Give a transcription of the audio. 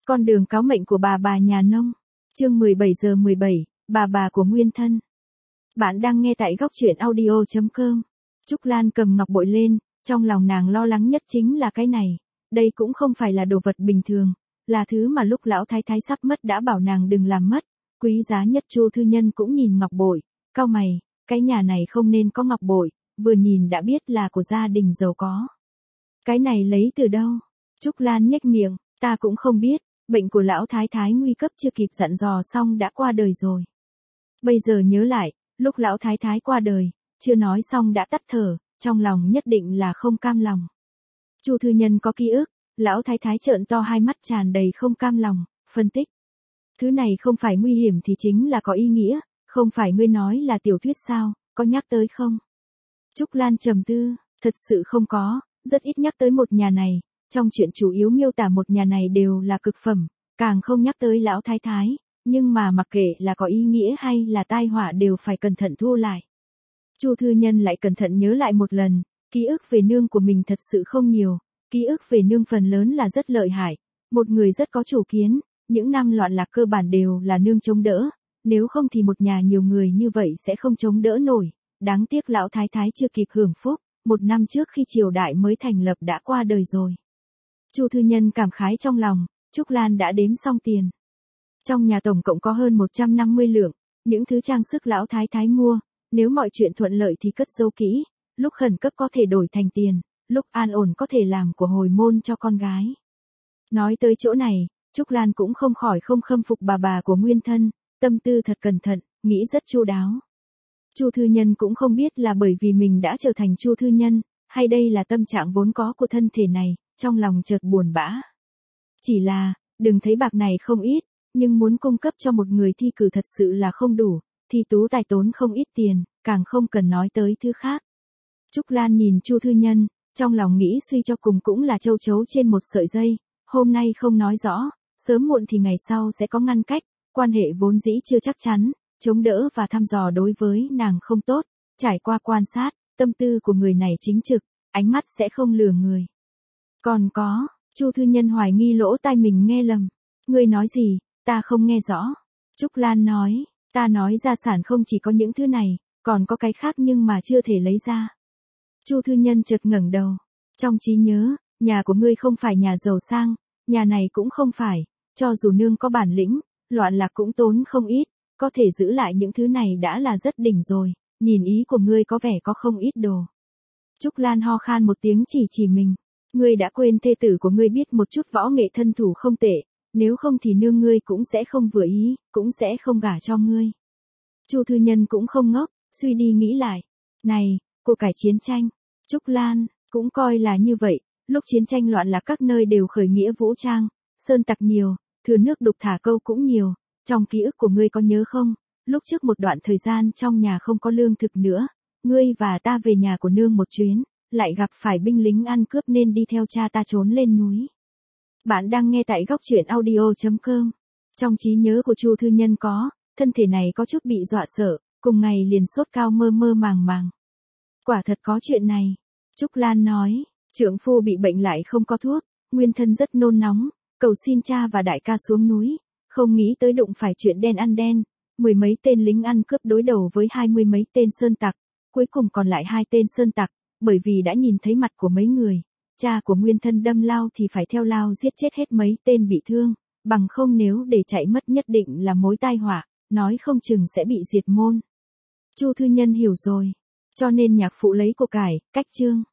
Con đường cáo mệnh của bà nhà nông. Chương 17:17, bà của nguyên thân. Bạn đang nghe tại góc truyện audio.com. Trúc Lan cầm ngọc bội lên, trong lòng nàng lo lắng nhất chính là cái này. Đây cũng không phải là đồ vật bình thường, là thứ mà lúc lão thái thái sắp mất đã bảo nàng đừng làm mất. Quý giá nhất. Chu thư nhân cũng nhìn ngọc bội, cau mày, cái nhà này không nên có ngọc bội, vừa nhìn đã biết là của gia đình giàu có. Cái này lấy từ đâu? Trúc Lan nhếch miệng, ta cũng không biết, bệnh của lão thái thái nguy cấp chưa kịp dặn dò xong đã qua đời rồi. Bây giờ nhớ lại, lúc lão thái thái qua đời, chưa nói xong đã tắt thở, trong lòng nhất định là không cam lòng. Chu thư nhân có ký ức, lão thái thái trợn to hai mắt tràn đầy không cam lòng, phân tích. Thứ này không phải nguy hiểm thì chính là có ý nghĩa, không phải ngươi nói là tiểu thuyết sao, có nhắc tới không? Trúc Lan trầm tư, thật sự không có, rất ít nhắc tới một nhà này, trong chuyện chủ yếu miêu tả một nhà này đều là cực phẩm, càng không nhắc tới lão thái thái, nhưng mà mặc kệ là có ý nghĩa hay là tai họa đều phải cẩn thận thu lại. Chu thư nhân lại cẩn thận nhớ lại một lần, ký ức về nương của mình thật sự không nhiều, ký ức về nương phần lớn là rất lợi hại, một người rất có chủ kiến, những năm loạn lạc cơ bản đều là nương chống đỡ, nếu không thì một nhà nhiều người như vậy sẽ không chống đỡ nổi, đáng tiếc lão thái thái chưa kịp hưởng phúc, một năm trước khi triều đại mới thành lập đã qua đời rồi. Chu thư nhân cảm khái trong lòng, Trúc Lan đã đếm xong tiền. Trong nhà tổng cộng có hơn 150 lượng, những thứ trang sức lão thái thái mua, nếu mọi chuyện thuận lợi thì cất giấu kỹ, lúc khẩn cấp có thể đổi thành tiền, lúc an ổn có thể làm của hồi môn cho con gái. Nói tới chỗ này, Trúc Lan cũng không khỏi không khâm phục bà của nguyên thân, tâm tư thật cẩn thận, nghĩ rất chu đáo. Chu thư nhân cũng không biết là bởi vì mình đã trở thành Chu thư nhân, hay đây là tâm trạng vốn có của thân thể này, trong lòng chợt buồn bã. Chỉ là, đừng thấy bạc này không ít, nhưng muốn cung cấp cho một người thi cử thật sự là không đủ, thi tú tài tốn không ít tiền, càng không cần nói tới thứ khác. Trúc Lan nhìn Chu thư nhân, trong lòng nghĩ suy cho cùng cũng là châu chấu trên một sợi dây, hôm nay không nói rõ, sớm muộn thì ngày sau sẽ có ngăn cách, quan hệ vốn dĩ chưa chắc chắn, chống đỡ và thăm dò đối với nàng không tốt, trải qua quan sát, tâm tư của người này chính trực, ánh mắt sẽ không lừa người. Còn có, Chu thư nhân hoài nghi lỗ tai mình nghe lầm. Ngươi nói gì, ta không nghe rõ. Trúc Lan nói, ta nói gia sản không chỉ có những thứ này, còn có cái khác nhưng mà chưa thể lấy ra. Chu thư nhân chợt ngẩng đầu. Trong trí nhớ, nhà của ngươi không phải nhà giàu sang, nhà này cũng không phải, cho dù nương có bản lĩnh, loạn lạc cũng tốn không ít, có thể giữ lại những thứ này đã là rất đỉnh rồi, nhìn ý của ngươi có vẻ có không ít đồ. Trúc Lan ho khan một tiếng chỉ mình. Ngươi đã quên thê tử của ngươi biết một chút võ nghệ thân thủ không tệ, nếu không thì nương ngươi cũng sẽ không vừa ý, cũng sẽ không gả cho ngươi. Chu thư nhân cũng không ngốc, suy đi nghĩ lại. Này, của cải chiến tranh. Trúc Lan, cũng coi là như vậy, lúc chiến tranh loạn lạc các nơi đều khởi nghĩa vũ trang, sơn tặc nhiều, thừa nước đục thả câu cũng nhiều, trong ký ức của ngươi có nhớ không, lúc trước một đoạn thời gian trong nhà không có lương thực nữa, ngươi và ta về nhà của nương một chuyến, lại gặp phải binh lính ăn cướp nên đi theo cha ta trốn lên núi. Bạn đang nghe tại góc truyện audio.com. Trong trí nhớ của Chu thư nhân có, thân thể này có chút bị dọa sợ, cùng ngày liền sốt cao mơ màng. Quả thật có chuyện này. Trúc Lan nói, trượng phu bị bệnh lại không có thuốc, nguyên thân rất nôn nóng, cầu xin cha và đại ca xuống núi, không nghĩ tới đụng phải chuyện đen ăn đen, 10 mấy tên lính ăn cướp đối đầu với 20 mấy tên sơn tặc, cuối cùng còn lại 2 tên sơn tặc. Bởi vì đã nhìn thấy mặt của mấy người, cha của nguyên thân đâm lao thì phải theo lao giết chết hết mấy tên bị thương, bằng không nếu để chạy mất nhất định là mối tai họa, nói không chừng sẽ bị diệt môn. Chu thư nhân hiểu rồi, cho nên nhạc phụ lấy của cải, cách chương.